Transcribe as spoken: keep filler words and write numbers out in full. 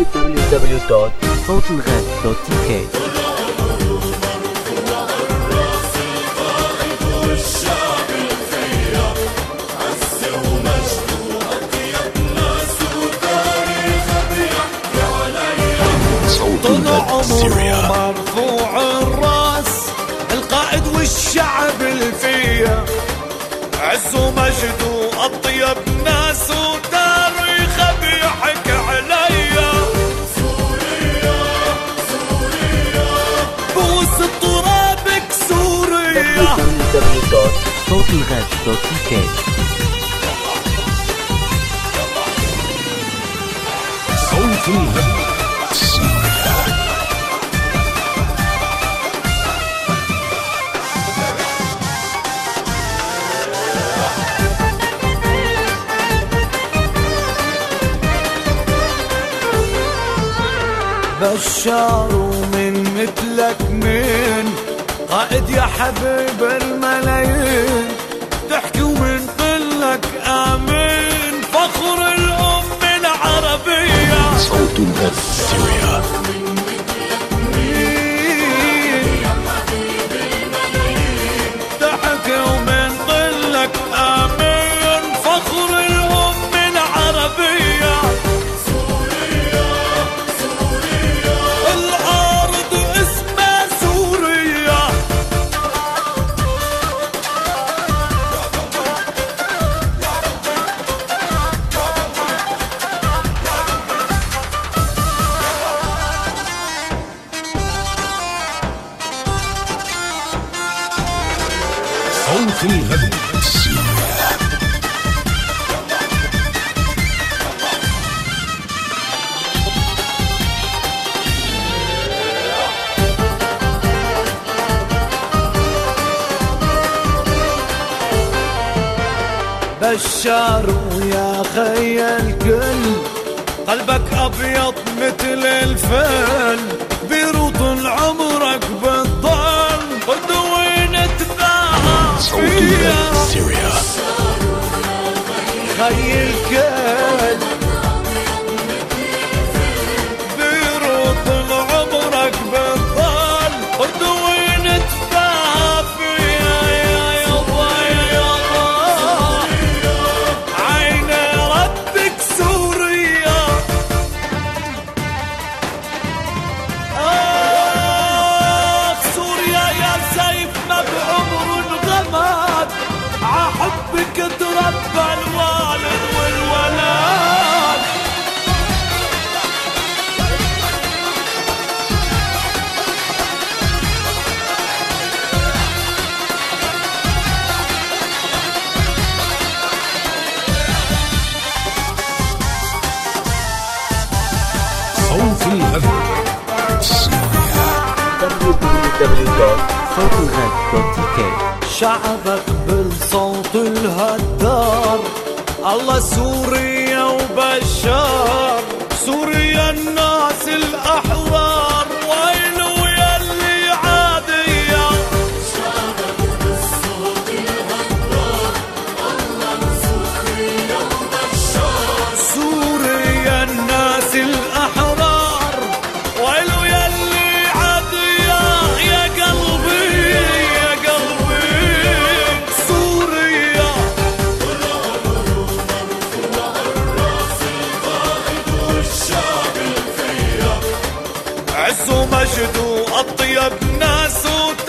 دبليو دبليو دبليو دوت صوت الغد دوت تي كي. طول عمره مرفوع الراس، القائد والشعب الفيا، عز ومجد واطيب ناس وتاريخه بيحكي عليا. سوريا سوريا بوس ترابك سوريا. دبليو دبليو دبليو دوت صوت الغد دوت تي كي. صوت الغد. بشار ومن مثلك مين، قائد يا حبيب الملايين، تحكي ومن قلك آمين، فخر الأم العربية. صوت الغد سوريا. تحكي ومن قلك آمين، فخر الأم العربية. صوت الغد سوريا. بشار ويا خي الكل، قلبك أبيض مثل الفل، بيروط عمرك بالضل، ودوين تباها فيها. سوريا خي الكل، بيروط عمرك بالضل، ودوين تباها فيها. يا يابا يا يابا عين ربك سوريا. آه سوريا يا سيف ما بعمر انغمد، عحبك تربى الوالد والولد. صوت الغد سوريا. دبليو دبليو دبليو دوت صوت الغد دوت تي كي. شعبك بالصوت الهدار، الله سوريا وبشار، سوريا الناس الأحرار، ويلو يلي عادية. شعبك بالصوت الهدار، الله سوريا وبشار، سوريا الناس الأحرار، ويلو يلي عادية. يا قلبي يا قلبي سوريا. عز ومجد واطيب ناس